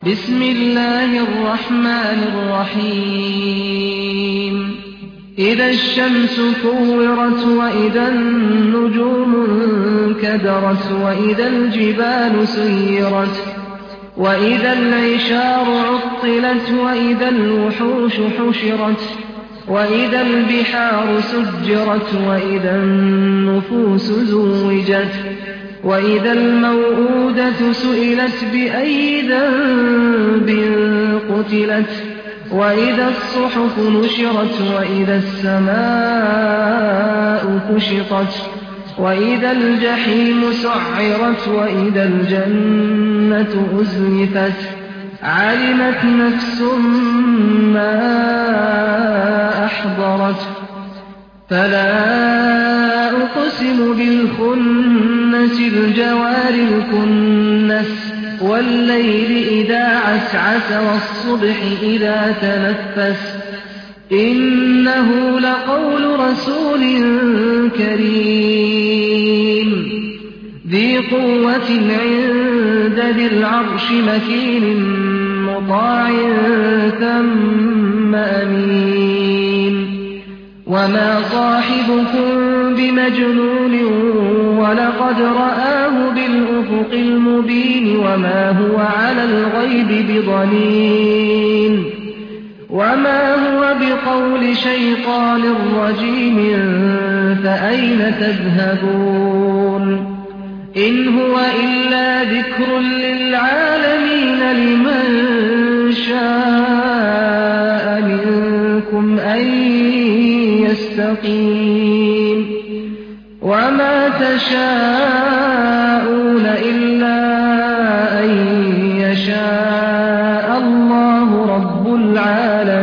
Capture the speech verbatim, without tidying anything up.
بسم الله الرحمن الرحيم إذا الشمس كورت وإذا النجوم انكدرت وإذا الجبال سيرت وإذا العشار عطلت وإذا الوحوش حشرت وإذا البحار سجرت وإذا النفوس زوجت وإذا الموءودة سئلت بأي ذنب قتلت وإذا الصحف نشرت وإذا السماء كشطت وإذا الجحيم سعرت وإذا الجنة أزلفت علمت نفس ما أحضرت فلا أقسم بالخنس الجوار الكنس والليل إذا عسعس والصبح إذا تنفس إنه لقول رسول كريم ذي قوة عند ذي العرش مكين مطاع ثم أمين وما صاحبكم بمجنون ولقد رآه بالأفق المبين وما هو على الغيب بضنين وما هو بقول شيطان رجيم فأين تذهبون إن هو إلا ذكر للعالمين لمن شاء منكم أن يستقيم وما تشاءون إلا أن يشاء الله رب العالمين.